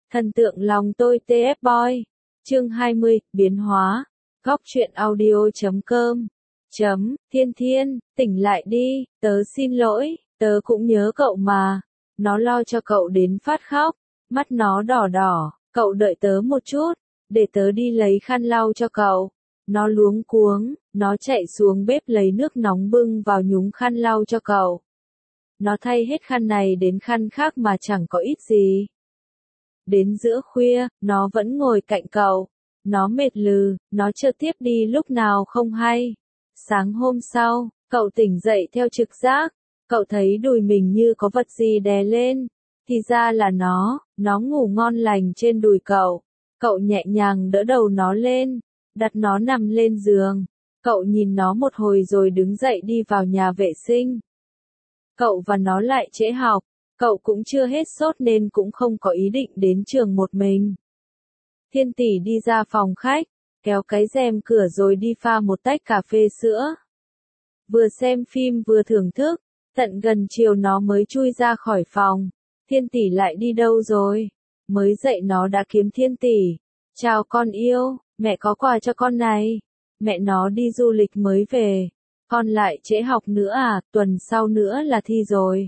Thần tượng lòng tôi TF Boy. Chương 20, biến hóa. Góc truyện audio.com. Thiên Thiên, tỉnh lại đi, tớ xin lỗi, tớ cũng nhớ cậu mà. Nó lo cho cậu đến phát khóc, mắt nó đỏ đỏ, cậu đợi tớ một chút, để tớ đi lấy khăn lau cho cậu. Nó luống cuống, nó chạy xuống bếp lấy nước nóng bưng vào nhúng khăn lau cho cậu. Nó thay hết khăn này đến khăn khác mà chẳng có ít gì. Đến giữa khuya, nó vẫn ngồi cạnh cậu. Nó mệt lừ, nó chợt tiếp đi lúc nào không hay. Sáng hôm sau, cậu tỉnh dậy theo trực giác. Cậu thấy đùi mình như có vật gì đè lên. Thì ra là nó ngủ ngon lành trên đùi cậu. Cậu nhẹ nhàng đỡ đầu nó lên, đặt nó nằm lên giường. Cậu nhìn nó một hồi rồi đứng dậy đi vào nhà vệ sinh. Cậu và nó lại trễ học. Cậu cũng chưa hết sốt nên cũng không có ý định đến trường một mình. Thiên Tỷ đi ra phòng khách, kéo cái rèm cửa rồi đi pha một tách cà phê sữa. Vừa xem phim vừa thưởng thức, tận gần chiều nó mới chui ra khỏi phòng. Thiên Tỷ lại đi đâu rồi? Mới dậy nó đã kiếm Thiên Tỷ. Chào con yêu, mẹ có quà cho con này. Mẹ nó đi du lịch mới về. Con lại trễ học nữa à, tuần sau nữa là thi rồi.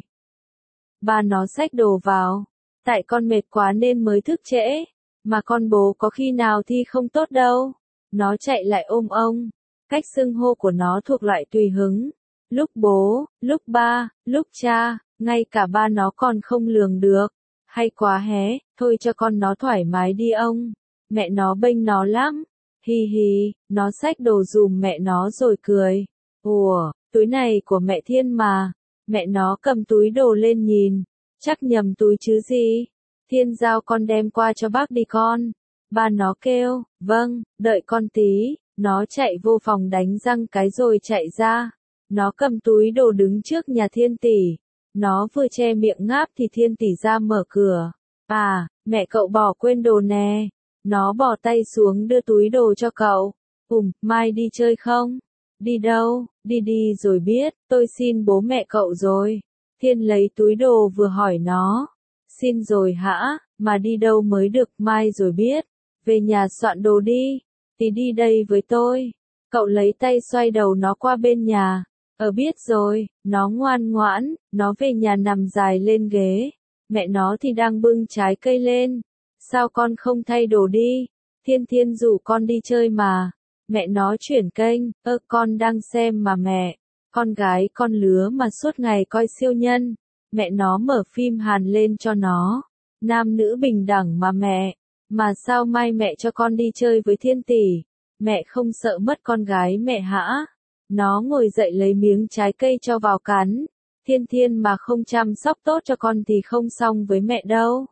Ba nó xách đồ vào. Tại con mệt quá nên mới thức trễ. Mà con bố có khi nào thi không tốt đâu. Nó chạy lại ôm ông. Cách xưng hô của nó thuộc loại tùy hứng. Lúc bố, lúc ba, lúc cha, ngay cả ba nó còn không lường được. Hay quá hé, thôi cho con nó thoải mái đi ông. Mẹ nó bênh nó lắm. Hi hi, nó xách đồ dùm mẹ nó rồi cười. Ủa, túi này của mẹ Thiên mà. Mẹ nó cầm túi đồ lên nhìn. Chắc nhầm túi chứ gì. Thiên giao con đem qua cho bác đi con. Ba nó kêu, vâng, đợi con tí. Nó chạy vô phòng đánh răng cái rồi chạy ra. Nó cầm túi đồ đứng trước nhà Thiên Tỷ. Nó vừa che miệng ngáp thì Thiên Tỷ ra mở cửa. À, mẹ cậu bỏ quên đồ nè. Nó bỏ tay xuống đưa túi đồ cho cậu. Mai đi chơi không? Đi đâu? Đi rồi biết, tôi xin bố mẹ cậu rồi. Thiên lấy túi đồ vừa hỏi nó. Xin rồi hả? Mà đi đâu mới được, mai rồi biết. Về nhà soạn đồ đi. Tí đi đây với tôi. Cậu lấy tay xoay đầu nó qua bên nhà. Biết rồi, nó ngoan ngoãn, nó về nhà nằm dài lên ghế. Mẹ nó thì đang bưng trái cây lên. Sao con không thay đồ đi? Thiên rủ con đi chơi mà. Mẹ nó chuyển kênh, con đang xem mà mẹ. Con gái con lứa mà suốt ngày coi siêu nhân. Mẹ nó mở phim Hàn lên cho nó. Nam nữ bình đẳng mà mẹ. Mà sao mai mẹ cho con đi chơi với Thiên Tỷ? Mẹ không sợ mất con gái mẹ hả? Nó ngồi dậy lấy miếng trái cây cho vào cắn. Thiên mà không chăm sóc tốt cho con thì không xong với mẹ đâu.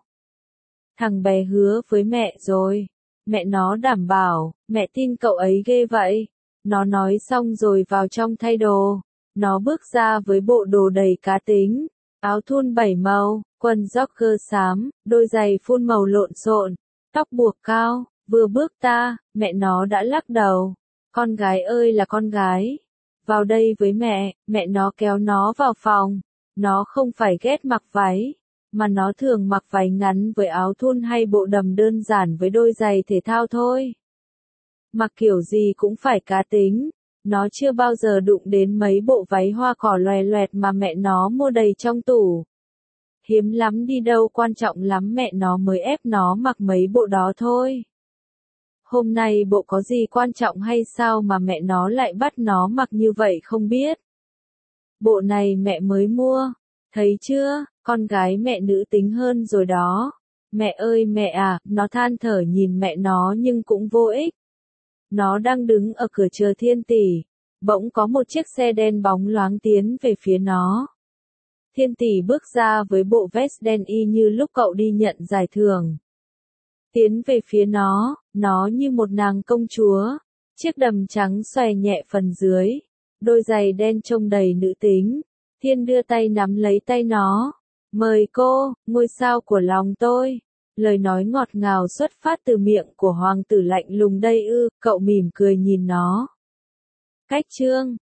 Thằng bé hứa với mẹ rồi. Mẹ nó đảm bảo, mẹ tin cậu ấy ghê vậy. Nó nói xong rồi vào trong thay đồ. Nó bước ra với bộ đồ đầy cá tính. Áo thun 7 màu, quần jogger xám, đôi giày phun màu lộn xộn, tóc buộc cao. Vừa bước ta, mẹ nó đã lắc đầu. Con gái ơi là con gái. Vào đây với mẹ nó kéo nó vào phòng. Nó không phải ghét mặc váy, mà nó thường mặc váy ngắn với áo thun hay bộ đầm đơn giản với đôi giày thể thao thôi. Mặc kiểu gì cũng phải cá tính. Nó chưa bao giờ đụng đến mấy bộ váy hoa cỏ loè loẹt mà mẹ nó mua đầy trong tủ. Hiếm lắm đi đâu quan trọng lắm mẹ nó mới ép nó mặc mấy bộ đó thôi. Hôm nay bộ có gì quan trọng hay sao mà mẹ nó lại bắt nó mặc như vậy không biết. Bộ này mẹ mới mua. Thấy chưa, con gái mẹ nữ tính hơn rồi đó. Mẹ ơi mẹ à, nó than thở nhìn mẹ nó nhưng cũng vô ích. Nó đang đứng ở cửa chờ Thiên Tỷ. Bỗng có một chiếc xe đen bóng loáng tiến về phía nó. Thiên Tỷ bước ra với bộ vest đen y như lúc cậu đi nhận giải thưởng. Tiến về phía nó như một nàng công chúa. Chiếc đầm trắng xòe nhẹ phần dưới. Đôi giày đen trông đầy nữ tính. Thiên đưa tay nắm lấy tay nó. Mời cô, ngôi sao của lòng tôi. Lời nói ngọt ngào xuất phát từ miệng của hoàng tử lạnh lùng đây ư, cậu mỉm cười nhìn nó. Cách chương